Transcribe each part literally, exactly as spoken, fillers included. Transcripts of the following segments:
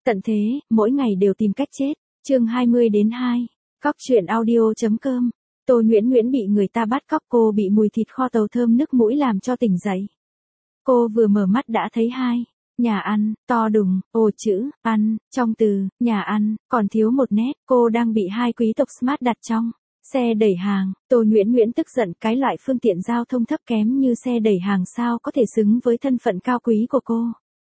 Tận thế, mỗi ngày đều tìm cách chết. Chương hai mươi đến hai. Cóc truyện audio chấm com. Tô Nguyễn Nguyễn bị người ta bắt cóc, cô bị mùi thịt kho tàu thơm nức mũi làm cho tỉnh dậy. Cô vừa mở mắt đã thấy hai nhà ăn to đùng, ô chữ ăn trong từ nhà ăn còn thiếu một nét. Cô đang bị hai quý tộc smart đặt trong xe đẩy hàng. Tô Nguyễn Nguyễn tức giận, cái loại phương tiện giao thông thấp kém như xe đẩy hàng sao có thể xứng với thân phận cao quý của cô.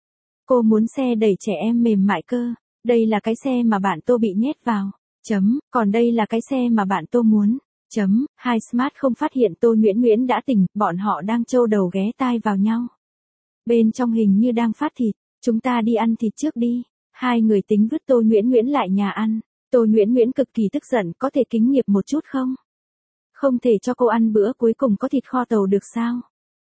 Cô muốn xe đẩy trẻ em mềm mại cơ. Đây là cái xe mà bạn Tô bị nhét vào. Chấm, còn đây là cái xe mà bạn Tô muốn. Chấm, hai smart không phát hiện Tô Nguyễn Nguyễn đã tỉnh, bọn họ đang trâu đầu ghé tai vào nhau. Bên trong hình như đang phát thịt, chúng ta đi ăn thịt trước đi. Hai người tính vứt Tô Nguyễn Nguyễn lại nhà ăn. Tô Nguyễn Nguyễn cực kỳ tức giận, có thể kính nghiệp một chút không? Không thể cho cô ăn bữa cuối cùng có thịt kho tàu được sao?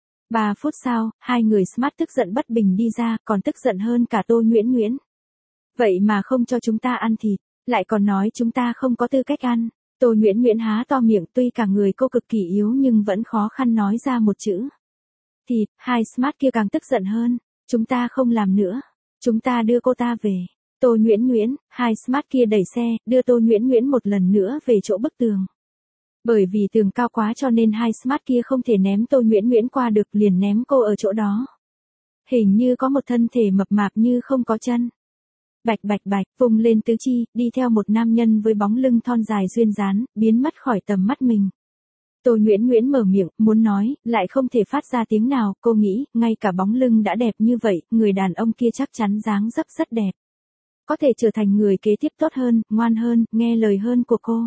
Ba phút sau, hai người smart tức giận bất bình đi ra, còn tức giận hơn cả Tô Nguyễn Nguyễn. Vậy mà không cho chúng ta ăn thịt, lại còn nói chúng ta không có tư cách ăn. Tô Nguyễn Nguyễn há to miệng, tuy cả người cô cực kỳ yếu nhưng vẫn khó khăn nói ra một chữ. Thịt. Hai smart kia càng tức giận hơn. Chúng ta không làm nữa. Chúng ta đưa cô ta về. Tô Nguyễn Nguyễn, hai smart kia đẩy xe, đưa Tô Nguyễn Nguyễn một lần nữa về chỗ bức tường. Bởi vì tường cao quá cho nên hai smart kia không thể ném Tô Nguyễn Nguyễn qua được, liền ném cô ở chỗ đó. Hình như có một thân thể mập mạp như không có chân. Bạch bạch bạch, vùng lên tứ chi, đi theo một nam nhân với bóng lưng thon dài duyên dáng, biến mất khỏi tầm mắt mình. Tô Nguyễn Nguyễn mở miệng, muốn nói, lại không thể phát ra tiếng nào, cô nghĩ, ngay cả bóng lưng đã đẹp như vậy, người đàn ông kia chắc chắn dáng dấp rất đẹp. Có thể trở thành người kế tiếp tốt hơn, ngoan hơn, nghe lời hơn của cô.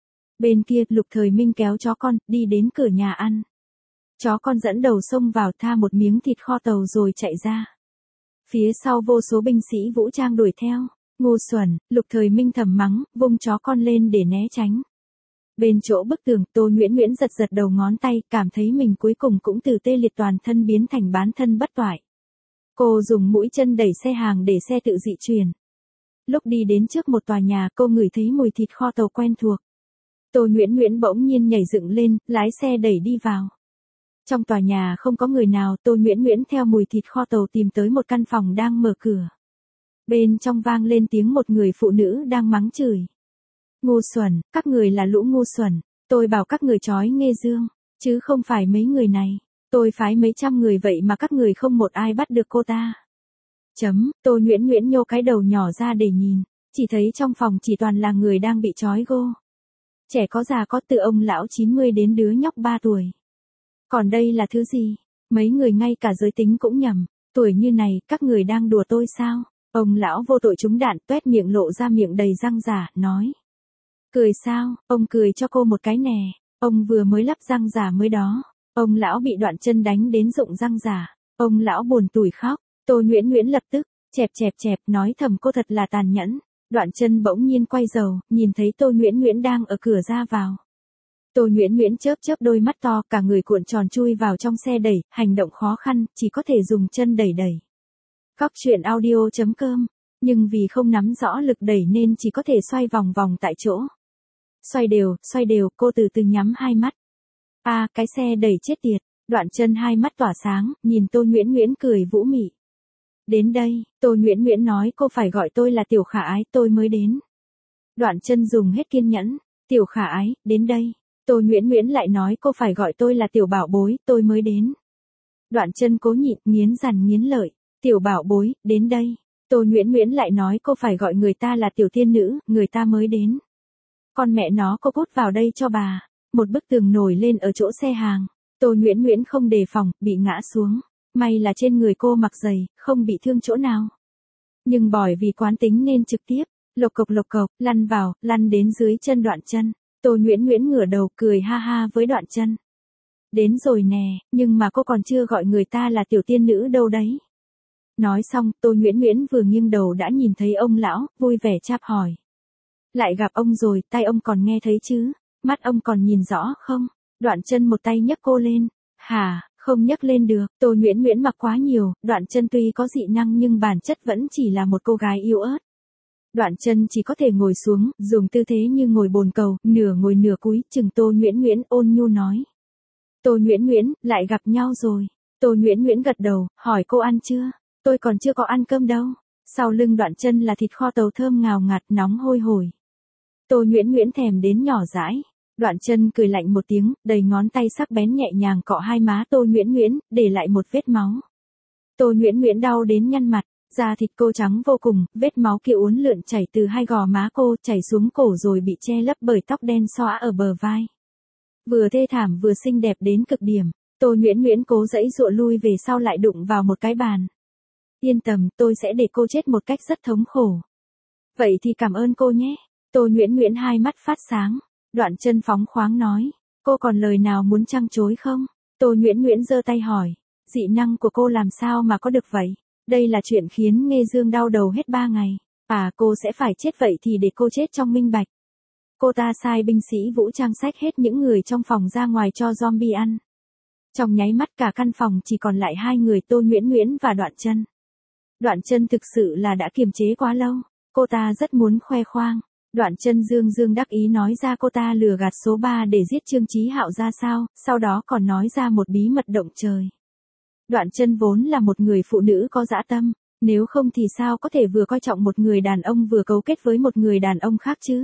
Bên kia, Lục Thời Minh kéo chó con, đi đến cửa nhà ăn. Chó con dẫn đầu xông vào, tha một miếng thịt kho tàu rồi chạy ra. Phía sau vô số binh sĩ vũ trang đuổi theo. Ngu xuẩn, Lục Thời Minh thầm mắng, vung chó con lên để né tránh. Bên chỗ bức tường, Tô Nguyễn Nguyễn giật giật đầu ngón tay, cảm thấy mình cuối cùng cũng từ tê liệt toàn thân biến thành bán thân bất toại. Cô dùng mũi chân đẩy xe hàng để xe tự dị chuyển. Lúc đi đến trước một tòa nhà, cô ngửi thấy mùi thịt kho tàu quen thuộc. Tô Nguyễn Nguyễn bỗng nhiên nhảy dựng lên, lái xe đẩy đi vào. Trong tòa nhà không có người nào, Tô Nguyễn Nguyễn theo mùi thịt kho tàu tìm tới một căn phòng đang mở cửa. Bên trong vang lên tiếng một người phụ nữ đang mắng chửi. Ngu xuẩn, các người là lũ ngu xuẩn, tôi bảo các người chói Nghê Dương, chứ không phải mấy người này. Tôi phái mấy trăm người vậy mà các người không một ai bắt được cô ta. Chấm, Tô Nguyễn Nguyễn nhô cái đầu nhỏ ra để nhìn, chỉ thấy trong phòng chỉ toàn là người đang bị trói gô. Trẻ có già có, từ ông lão chín mươi đến đứa nhóc ba tuổi. Còn đây là thứ gì? Mấy người ngay cả giới tính cũng nhầm. Tuổi như này, các người đang đùa tôi sao? Ông lão vô tội trúng đạn, toét miệng lộ ra miệng đầy răng giả, nói. Cười sao? Ông cười cho cô một cái nè. Ông vừa mới lắp răng giả mới đó. Ông lão bị đoạn chân đánh đến rụng răng giả. Ông lão buồn tủi khóc. Tô Nguyễn Nguyễn lập tức, chẹp chẹp chẹp, nói thầm cô thật là tàn nhẫn. Đoạn chân bỗng nhiên quay đầu, nhìn thấy Tô Nguyễn Nguyễn đang ở cửa ra vào. Tô Nguyễn Nguyễn chớp chớp đôi mắt to, cả người cuộn tròn chui vào trong xe đẩy, hành động khó khăn, chỉ có thể dùng chân đẩy đẩy. Cóc truyện audio chấm com, nhưng vì không nắm rõ lực đẩy nên chỉ có thể xoay vòng vòng tại chỗ. Xoay đều, xoay đều, cô từ từ nhắm hai mắt. A, à, cái xe đẩy chết tiệt. Đoạn chân hai mắt tỏa sáng, nhìn Tô Nguyễn Nguyễn cười vũ mị. Đến đây, Tô Nguyễn Nguyễn nói cô phải gọi tôi là Tiểu Khả Ái, tôi mới đến. Đoạn chân dùng hết kiên nhẫn. Tiểu Khả Ái, đến đây. Tô Nguyễn Nguyễn lại nói cô phải gọi tôi là Tiểu Bảo Bối, tôi mới đến. Đoạn chân cố nhịn, nghiến răng nghiến lợi. Tiểu Bảo Bối, đến đây. Tô Nguyễn Nguyễn lại nói cô phải gọi người ta là Tiểu Tiên Nữ, người ta mới đến. Con mẹ nó, cô cút vào đây cho bà. Một bức tường nổi lên ở chỗ xe hàng. Tô Nguyễn Nguyễn không đề phòng, bị ngã xuống. May là trên người cô mặc giày, không bị thương chỗ nào. Nhưng bởi vì quán tính nên trực tiếp, lộc cộc lộc cộc, lăn vào, lăn đến dưới chân đoạn chân. Tô Nguyễn Nguyễn ngửa đầu cười ha ha với đoạn chân. Đến rồi nè, nhưng mà cô còn chưa gọi người ta là Tiểu Tiên Nữ đâu đấy. Nói xong, Tô Nguyễn Nguyễn vừa nghiêng đầu đã nhìn thấy ông lão, vui vẻ chắp hỏi. Lại gặp ông rồi, tay ông còn nghe thấy chứ? Mắt ông còn nhìn rõ không? Đoạn chân một tay nhấc cô lên. Hả, không nhấc lên được. Tô Nguyễn Nguyễn mặc quá nhiều, đoạn chân tuy có dị năng nhưng bản chất vẫn chỉ là một cô gái yếu ớt. Đoạn chân chỉ có thể ngồi xuống, dùng tư thế như ngồi bồn cầu, nửa ngồi nửa cúi, chừng Tô Nguyễn Nguyễn ôn nhu nói. Tô Nguyễn Nguyễn, lại gặp nhau rồi. Tô Nguyễn Nguyễn gật đầu, hỏi cô ăn chưa? Tôi còn chưa có ăn cơm đâu. Sau lưng Đoạn Chân là thịt kho tàu thơm ngào ngạt nóng hôi hổi. Tô Nhuyễn Nhuyễn thèm đến nhỏ dãi. Đoạn Chân cười lạnh một tiếng, đầy ngón tay sắc bén nhẹ nhàng cọ hai má Tô Nhuyễn Nhuyễn, để lại một vết máu. Tô Nhuyễn Nhuyễn đau đến nhăn mặt, da thịt cô trắng vô cùng, vết máu kia uốn lượn chảy từ hai gò má cô, chảy xuống cổ rồi bị che lấp bởi tóc đen xõa ở bờ vai. Vừa thê thảm vừa xinh đẹp đến cực điểm, Tô Nhuyễn Nhuyễn cố giãy giụa lui về sau lại đụng vào một cái bàn. Yên tâm, tôi sẽ để cô chết một cách rất thống khổ. Vậy thì cảm ơn cô nhé. Tô Nhuyễn Nhuyễn hai mắt phát sáng. Đoạn Chân phóng khoáng nói, cô còn lời nào muốn trăng chối không? Tô Nhuyễn Nhuyễn giơ tay hỏi, dị năng của cô làm sao mà có được vậy? Đây là chuyện khiến Nghê Dương đau đầu hết ba ngày. À, cô sẽ phải chết vậy thì để cô chết trong minh bạch. Cô ta sai binh sĩ vũ trang xách hết những người trong phòng ra ngoài cho zombie ăn. Trong nháy mắt cả căn phòng chỉ còn lại hai người Tô Nhuyễn Nhuyễn và Đoạn Chân. Đoạn Chân thực sự là đã kiềm chế quá lâu, cô ta rất muốn khoe khoang. Đoạn Chân dương dương đắc ý nói ra cô ta lừa gạt số ba để giết Trương Chí Hạo ra sao, sau đó còn nói ra một bí mật động trời. Đoạn Chân vốn là một người phụ nữ có dã tâm, nếu không thì sao có thể vừa coi trọng một người đàn ông vừa cấu kết với một người đàn ông khác chứ?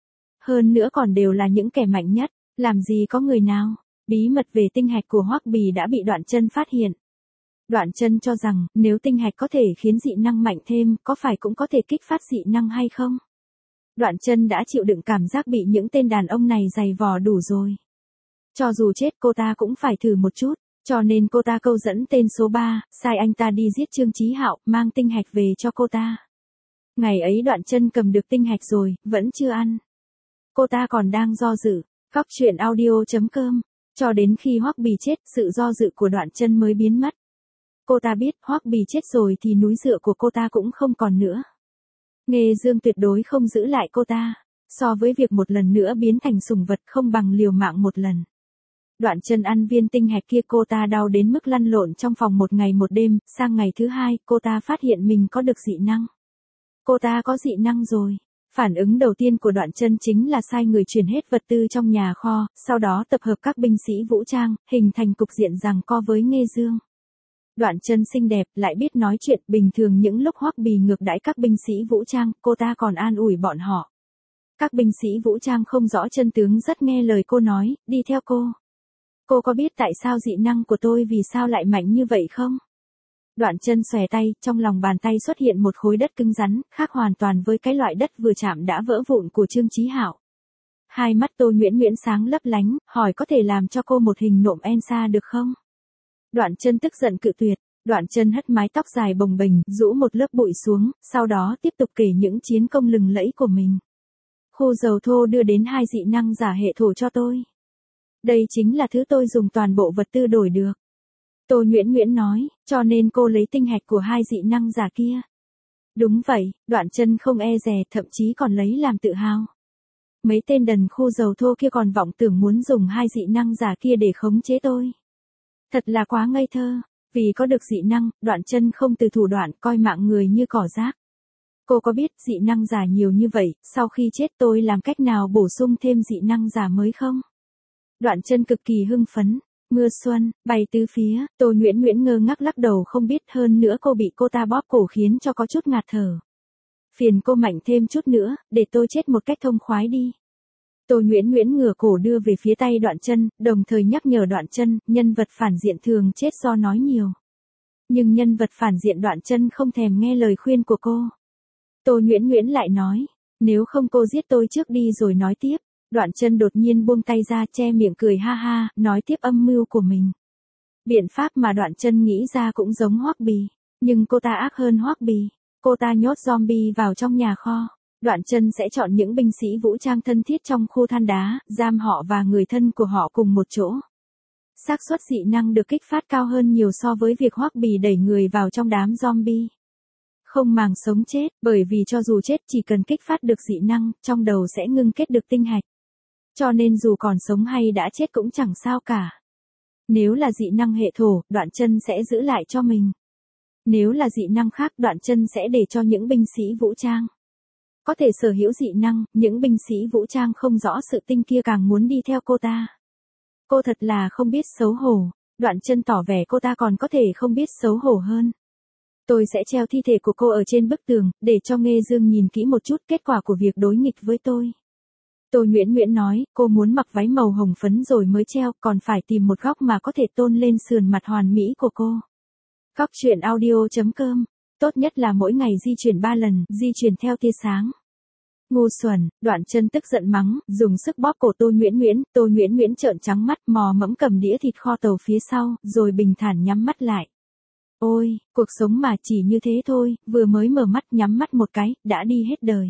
Hơn nữa còn đều là những kẻ mạnh nhất, làm gì có người nào. Bí mật về tinh hạch của Hoắc Bì đã bị Đoạn Chân phát hiện. Đoạn Chân cho rằng, nếu tinh hạch có thể khiến dị năng mạnh thêm, có phải cũng có thể kích phát dị năng hay không? Đoạn Chân đã chịu đựng cảm giác bị những tên đàn ông này giày vò đủ rồi. Cho dù chết cô ta cũng phải thử một chút, cho nên cô ta câu dẫn tên số ba, sai anh ta đi giết Trương Chí Hạo, mang tinh hạch về cho cô ta. Ngày ấy Đoạn Chân cầm được tinh hạch rồi, vẫn chưa ăn. Cô ta còn đang do dự. Cóc truyện audio chấm com. Cho đến khi Hoắc Bì chết, sự do dự của Đoạn Chân mới biến mất. Cô ta biết Hoắc Bì chết rồi thì núi dựa của cô ta cũng không còn nữa. Nghê Dương tuyệt đối không giữ lại cô ta. So với việc một lần nữa biến thành sủng vật không bằng liều mạng một lần. Đoạn Chân ăn viên tinh hạch kia cô ta đau đến mức lăn lộn trong phòng một ngày một đêm, sang ngày thứ hai cô ta phát hiện mình có được dị năng. Cô ta có dị năng rồi. Phản ứng đầu tiên của Đoạn Chân chính là sai người chuyển hết vật tư trong nhà kho, sau đó tập hợp các binh sĩ vũ trang, hình thành cục diện giằng co với Nghê Dương. Đoạn Chân xinh đẹp, lại biết nói chuyện, bình thường những lúc Hoắc Bì ngược đãi các binh sĩ vũ trang, cô ta còn an ủi bọn họ. Các binh sĩ vũ trang không rõ chân tướng rất nghe lời cô nói, đi theo cô. Cô có biết tại sao dị năng của tôi vì sao lại mạnh như vậy không? Đoạn Chân xòe tay, trong lòng bàn tay xuất hiện một khối đất cứng rắn, khác hoàn toàn với cái loại đất vừa chạm đã vỡ vụn của Trương Chí Hạo. Hai mắt Tô Nhuyễn Nhuyễn sáng lấp lánh, hỏi có thể làm cho cô một hình nộm Elsa được không? Đoạn Chân tức giận cự tuyệt, Đoạn Chân hất mái tóc dài bồng bềnh, rũ một lớp bụi xuống, sau đó tiếp tục kể những chiến công lừng lẫy của mình. Khu dầu thô đưa đến hai dị năng giả hệ thổ cho tôi. Đây chính là thứ tôi dùng toàn bộ vật tư đổi được. Tô Nhuyễn Nhuyễn nói, cho nên cô lấy tinh hạch của hai dị năng giả kia. Đúng vậy, Đoạn Chân không e dè, thậm chí còn lấy làm tự hào. Mấy tên đần khu dầu thô kia còn vọng tưởng muốn dùng hai dị năng giả kia để khống chế tôi. Thật là quá ngây thơ, vì có được dị năng, Đoạn Chân không từ thủ đoạn coi mạng người như cỏ rác. Cô có biết dị năng giả nhiều như vậy, sau khi chết tôi làm cách nào bổ sung thêm dị năng giả mới không? Đoạn Chân cực kỳ hưng phấn. Mưa xuân, bay tứ phía, Tô Nhuyễn Nhuyễn ngơ ngác lắc đầu không biết, hơn nữa cô bị cô ta bóp cổ khiến cho có chút ngạt thở. Phiền cô mạnh thêm chút nữa, để tôi chết một cách thông khoái đi. Tô Nhuyễn Nhuyễn ngửa cổ đưa về phía tay Đoạn Chân, đồng thời nhắc nhở Đoạn Chân, nhân vật phản diện thường chết do nói nhiều. Nhưng nhân vật phản diện Đoạn Chân không thèm nghe lời khuyên của cô. Tô Nhuyễn Nhuyễn lại nói, nếu không cô giết tôi trước đi rồi nói tiếp. Đoạn Chân đột nhiên buông tay ra, che miệng cười ha ha, nói tiếp âm mưu của mình. Biện pháp mà Đoạn Chân nghĩ ra cũng giống Hoắc Bì, nhưng cô ta ác hơn Hoắc Bì. Cô ta nhốt zombie vào trong nhà kho. Đoạn Chân sẽ chọn những binh sĩ vũ trang thân thiết trong khu than đá, giam họ và người thân của họ cùng một chỗ. Xác suất dị năng được kích phát cao hơn nhiều so với việc Hoắc Bì đẩy người vào trong đám zombie. Không màng sống chết, bởi vì cho dù chết chỉ cần kích phát được dị năng, trong đầu sẽ ngưng kết được tinh hạch. Cho nên dù còn sống hay đã chết cũng chẳng sao cả. Nếu là dị năng hệ thổ, Đoạn Chân sẽ giữ lại cho mình. Nếu là dị năng khác, Đoạn Chân sẽ để cho những binh sĩ vũ trang. Có thể sở hữu dị năng, những binh sĩ vũ trang không rõ sự tinh kia càng muốn đi theo cô ta. Cô thật là không biết xấu hổ. Đoạn Chân tỏ vẻ cô ta còn có thể không biết xấu hổ hơn. Tôi sẽ treo thi thể của cô ở trên bức tường, để cho Nghê Dương nhìn kỹ một chút kết quả của việc đối nghịch với tôi. Tô Nguyễn Nguyễn nói, cô muốn mặc váy màu hồng phấn rồi mới treo, còn phải tìm một góc mà có thể tôn lên sườn mặt hoàn mỹ của cô. Góc truyện audio chấm com. Tốt nhất là mỗi ngày di chuyển ba lần, di chuyển theo tia sáng. Ngu xuẩn, Đoạn Chân tức giận mắng, dùng sức bóp cổ Tô Nguyễn Nguyễn, Tô Nguyễn Nguyễn trợn trắng mắt, mò mẫm cầm đĩa thịt kho tàu phía sau, rồi bình thản nhắm mắt lại. Ôi, cuộc sống mà chỉ như thế thôi, vừa mới mở mắt nhắm mắt một cái, đã đi hết đời.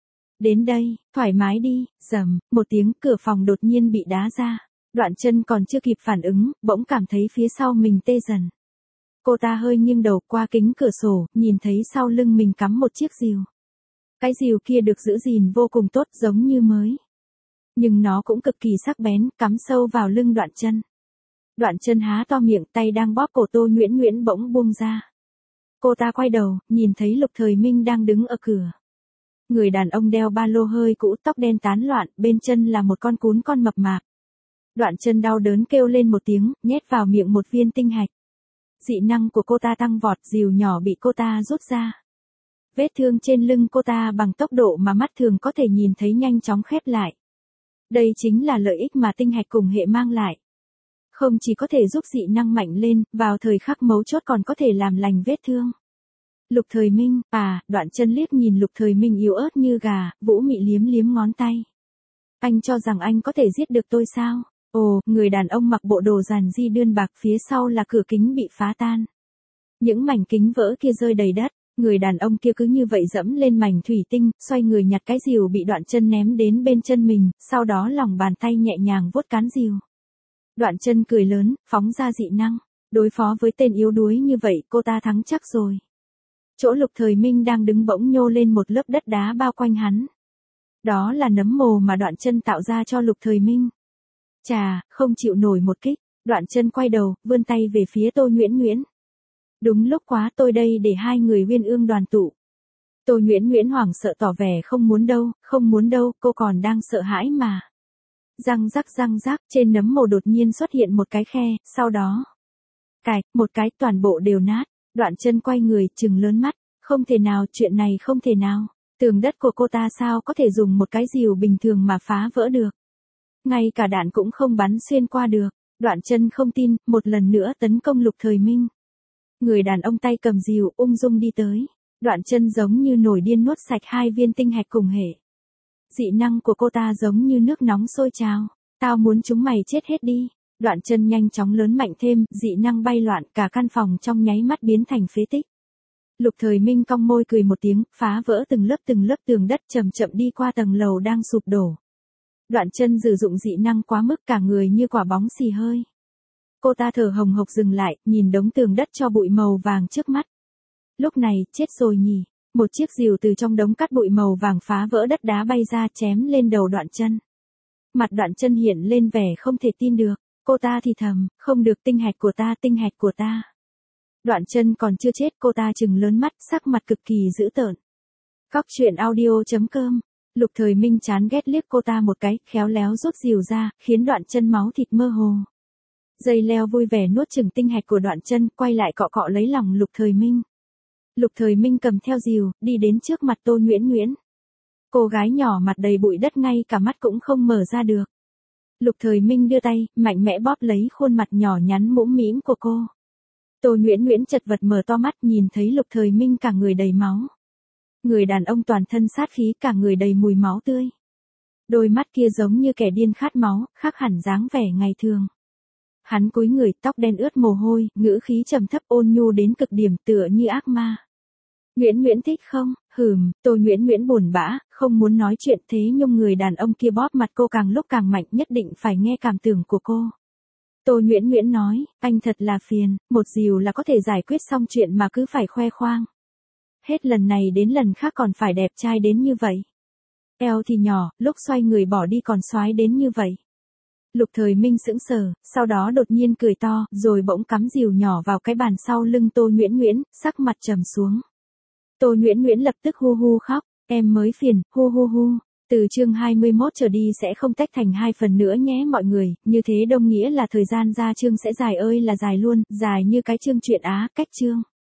Đến đây, thoải mái đi, rầm, một tiếng cửa phòng đột nhiên bị đá ra. Đoạn Chân còn chưa kịp phản ứng, bỗng cảm thấy phía sau mình tê dần. Cô ta hơi nghiêng đầu qua kính cửa sổ, nhìn thấy sau lưng mình cắm một chiếc rìu. Cái rìu kia được giữ gìn vô cùng tốt giống như mới. Nhưng nó cũng cực kỳ sắc bén, cắm sâu vào lưng Đoạn Chân. Đoạn Chân há to miệng, tay đang bóp cổ Tô Nguyễn Nguyễn bỗng buông ra. Cô ta quay đầu, nhìn thấy Lục Thời Minh đang đứng ở cửa. Người đàn ông đeo ba lô hơi cũ, tóc đen tán loạn, bên chân là một con cún con mập mạp. Đoạn Chân đau đớn kêu lên một tiếng, nhét vào miệng một viên tinh hạch. Dị năng của cô ta tăng vọt, rìu nhỏ bị cô ta rút ra. Vết thương trên lưng cô ta bằng tốc độ mà mắt thường có thể nhìn thấy nhanh chóng khép lại. Đây chính là lợi ích mà tinh hạch cùng hệ mang lại. Không chỉ có thể giúp dị năng mạnh lên, vào thời khắc mấu chốt còn có thể làm lành vết thương. Lục Thời Minh, à, Đoạn Chân liếc nhìn Lục Thời Minh yếu ớt như gà, Vũ Mị liếm liếm ngón tay. Anh cho rằng anh có thể giết được tôi sao? Ồ, người đàn ông mặc bộ đồ giản di đơn bạc, phía sau là cửa kính bị phá tan. Những mảnh kính vỡ kia rơi đầy đất, người đàn ông kia cứ như vậy dẫm lên mảnh thủy tinh, xoay người nhặt cái rìu bị Đoạn Chân ném đến bên chân mình, sau đó lòng bàn tay nhẹ nhàng vuốt cán rìu. Đoạn Chân cười lớn, phóng ra dị năng, đối phó với tên yếu đuối như vậy cô ta thắng chắc rồi. Chỗ Lục Thời Minh đang đứng bỗng nhô lên một lớp đất đá bao quanh hắn. Đó là nấm mồ mà Đoạn Chân tạo ra cho Lục Thời Minh. Chà, không chịu nổi một kích, Đoạn Chân quay đầu, vươn tay về phía Tô Nguyễn Nguyễn. Đúng lúc quá, tôi đây để hai người uyên ương đoàn tụ. Tô Nguyễn Nguyễn hoảng sợ tỏ vẻ không muốn đâu, không muốn đâu, cô còn đang sợ hãi mà. Răng rắc răng rắc, trên nấm mồ đột nhiên xuất hiện một cái khe, sau đó. Cạch, một cái, toàn bộ đều nát. Đoạn Chân quay người, trừng lớn mắt, không thể nào, chuyện này không thể nào. Tường đất của cô ta sao có thể dùng một cái rìu bình thường mà phá vỡ được. Ngay cả đạn cũng không bắn xuyên qua được. Đoạn Chân không tin, một lần nữa tấn công Lục Thời Minh. Người đàn ông tay cầm rìu ung dung đi tới. Đoạn Chân giống như nổi điên nuốt sạch hai viên tinh hạch cùng hệ. Dị năng của cô ta giống như nước nóng sôi trào. Tao muốn chúng mày chết hết đi. Đoạn Chân nhanh chóng lớn mạnh thêm, dị năng bay loạn, cả căn phòng trong nháy mắt biến thành phế tích. Lục Thời Minh cong môi cười một tiếng, phá vỡ từng lớp từng lớp tường đất, chậm chậm đi qua tầng lầu đang sụp đổ. Đoạn Chân sử dụng dị năng quá mức, cả người như quả bóng xì hơi. Cô ta thở hồng hộc dừng lại, nhìn đống tường đất cho bụi màu vàng trước mắt. Lúc này, chết rồi nhỉ. Một chiếc rìu từ trong đống cát bụi màu vàng phá vỡ đất đá bay ra, chém lên đầu Đoạn Chân. Mặt Đoạn Chân hiện lên vẻ không thể tin được. Cô ta thì thầm, không được, tinh hạch của ta, tinh hạch của ta. Đoạn Chân còn chưa chết, cô ta trừng lớn mắt, sắc mặt cực kỳ dữ tợn. Góc truyện audio chấm com. Lục Thời Minh chán ghét liếc cô ta một cái, khéo léo rút rìu ra, khiến Đoạn Chân máu thịt mơ hồ. Dây leo vui vẻ nuốt chửng tinh hạch của Đoạn Chân, quay lại cọ cọ lấy lòng Lục Thời Minh. Lục Thời Minh cầm theo rìu, đi đến trước mặt Tô Nguyễn Nguyễn. Cô gái nhỏ mặt đầy bụi đất, ngay cả mắt cũng không mở ra được. Lục Thời Minh đưa tay, mạnh mẽ bóp lấy khuôn mặt nhỏ nhắn mũm mĩm của cô. Tô Nguyễn Nguyễn chật vật mở to mắt, nhìn thấy Lục Thời Minh cả người đầy máu. Người đàn ông toàn thân sát khí, cả người đầy mùi máu tươi. Đôi mắt kia giống như kẻ điên khát máu, khác hẳn dáng vẻ ngày thường. Hắn cúi người, tóc đen ướt mồ hôi, ngữ khí trầm thấp ôn nhu đến cực điểm, tựa như ác ma. Nguyễn Nguyễn thích không? Hừm, Tô Nguyễn Nguyễn buồn bã, không muốn nói chuyện, thế nhưng người đàn ông kia bóp mặt cô càng lúc càng mạnh, nhất định phải nghe cảm tưởng của cô. Tô Nguyễn Nguyễn nói, anh thật là phiền, một dìu là có thể giải quyết xong chuyện mà cứ phải khoe khoang. Hết lần này đến lần khác còn phải đẹp trai đến như vậy. Eo thì nhỏ, lúc xoay người bỏ đi còn xoái đến như vậy. Lục Thời Minh sững sờ, sau đó đột nhiên cười to, rồi bỗng cắm rìu nhỏ vào cái bàn sau lưng Tô Nguyễn Nguyễn, sắc mặt trầm xuống. Tô Nguyễn Nguyễn lập tức hu hu khóc, em mới phiền, hu hu hu. Từ chương hai mươi mốt trở đi sẽ không tách thành hai phần nữa nhé mọi người, như thế đồng nghĩa là thời gian ra chương sẽ dài ơi là dài luôn, dài như cái chương truyện Á, cách chương.